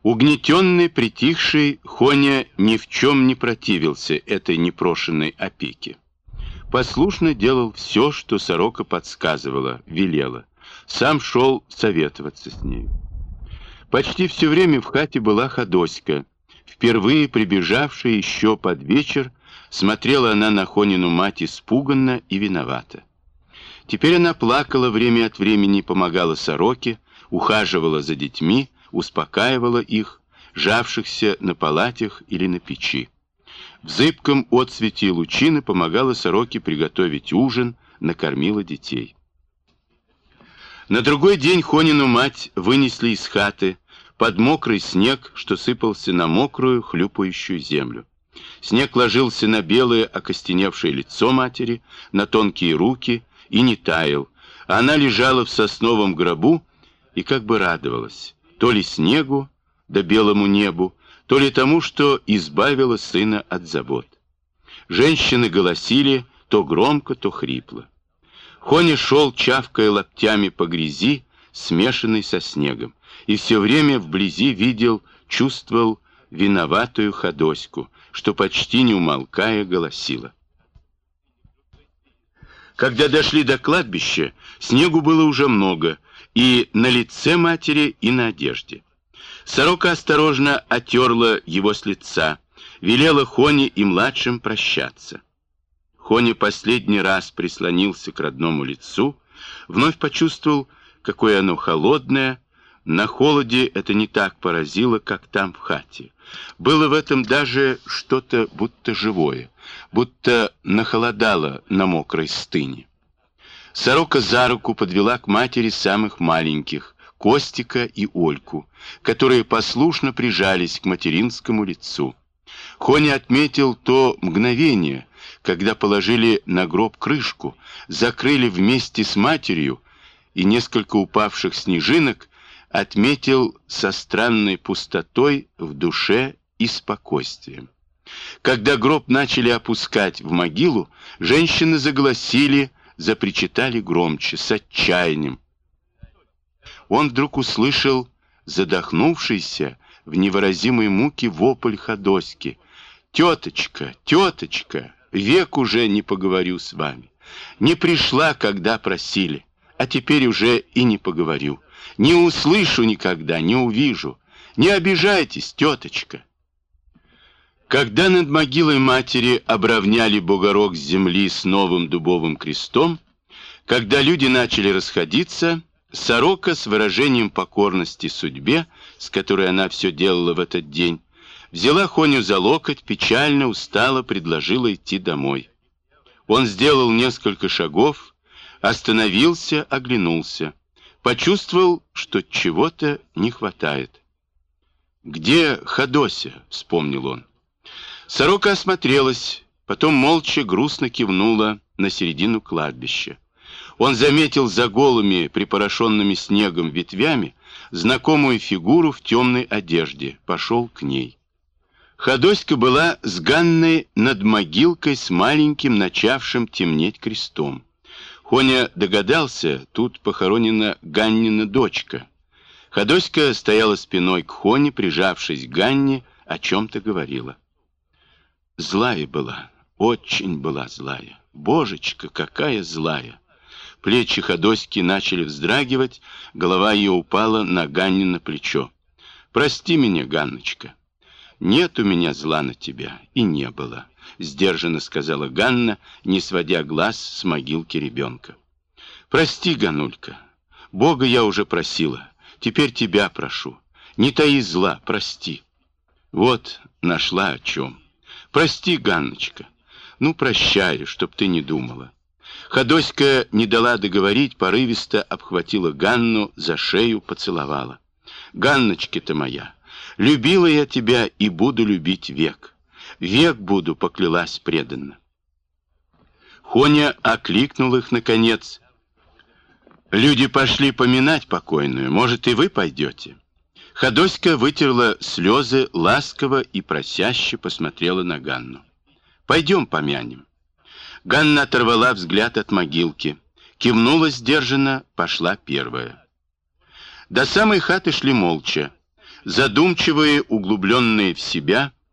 Угнетенный, притихший, Хоня ни в чем не противился этой непрошенной опеке. Послушно делал все, что сорока подсказывала, велела. Сам шел советоваться с нею. Почти все время в хате была Ходоська. Впервые прибежавшая еще под вечер, смотрела она на Хонину мать испуганно и виновата. Теперь она плакала время от времени, помогала сороке, ухаживала за детьми, успокаивала их, жавшихся на палатях или на печи. В зыбком отсвете лучины помогала сороке приготовить ужин, накормила детей. На другой день Хонину мать вынесли из хаты под мокрый снег, что сыпался на мокрую, хлюпающую землю. Снег ложился на белое, окостеневшее лицо матери, на тонкие руки и не таял. Она лежала в сосновом гробу и как бы радовалась, то ли снегу, да белому небу, то ли тому, что избавила сына от забот. Женщины голосили то громко, то хрипло. Хоня шел, чавкая локтями по грязи, смешанной со снегом, и все время вблизи видел, чувствовал виноватую Ходоську, что почти не умолкая голосила. Когда дошли до кладбища, снегу было уже много, и на лице матери, и на одежде. Сорока осторожно оттерла его с лица, велела Хоне и младшим прощаться. Хоня последний раз прислонился к родному лицу, вновь почувствовал, какое оно холодное. На холоде это не так поразило, как там в хате. Было в этом даже что-то будто живое, будто нахолодало на мокрой стыне. Сорока за руку подвела к матери самых маленьких, Костика и Ольку, которые послушно прижались к материнскому лицу. Хоня отметил то мгновение, когда положили на гроб крышку, закрыли вместе с матерью, и несколько упавших снежинок отметил со странной пустотой в душе и спокойствием. Когда гроб начали опускать в могилу, женщины загласили, запричитали громче, с отчаянием. Он вдруг услышал задохнувшийся в невыразимой муке вопль Ходоськи: «Теточка, теточка, век уже не поговорю с вами. Не пришла, когда просили, а теперь уже и не поговорю. Не услышу никогда, не увижу. Не обижайтесь, теточка». Когда над могилой матери обровняли бугорок с земли с новым дубовым крестом, когда люди начали расходиться, сорока с выражением покорности судьбе, с которой она все делала в этот день, взяла Хоню за локоть, печально, устало предложила идти домой. Он сделал несколько шагов, остановился, оглянулся, почувствовал, что чего-то не хватает. «Где Ходося?» — вспомнил он. Сорока осмотрелась, потом молча грустно кивнула на середину кладбища. Он заметил за голыми, припорошенными снегом ветвями знакомую фигуру в темной одежде, пошел к ней. Ходоська была с Ганной над могилкой с маленьким, начавшим темнеть крестом. Хоня догадался, тут похоронена Ганнина дочка. Ходоська стояла спиной к Хоне, прижавшись к Ганне, о чем-то говорила. Злая была, очень была злая. Божечка, какая злая! Плечи Ходоськи начали вздрагивать, голова ее упала на Ганнино плечо. «Прости меня, Ганночка. Нет у меня зла на тебя, и не было», — сдержанно сказала Ганна, не сводя глаз с могилки ребенка. «Прости, Ганулька. Бога я уже просила, теперь тебя прошу. Не таи зла, прости». Вот нашла о чем. «Прости, Ганночка. Ну, прощай, чтоб ты не думала». Ходоська не дала договорить, порывисто обхватила Ганну за шею, поцеловала. «Ганночка-то моя, любила я тебя и буду любить век. Век буду», — поклялась преданно. Хоня окликнул их наконец. «Люди пошли поминать покойную, может, и вы пойдете?» Ходоська вытерла слезы, ласково и просяще посмотрела на Ганну. «Пойдем помянем». Ганна оторвала взгляд от могилки, кивнула сдержанно, пошла первая. До самой хаты шли молча. задумчивые, углубленные в себя,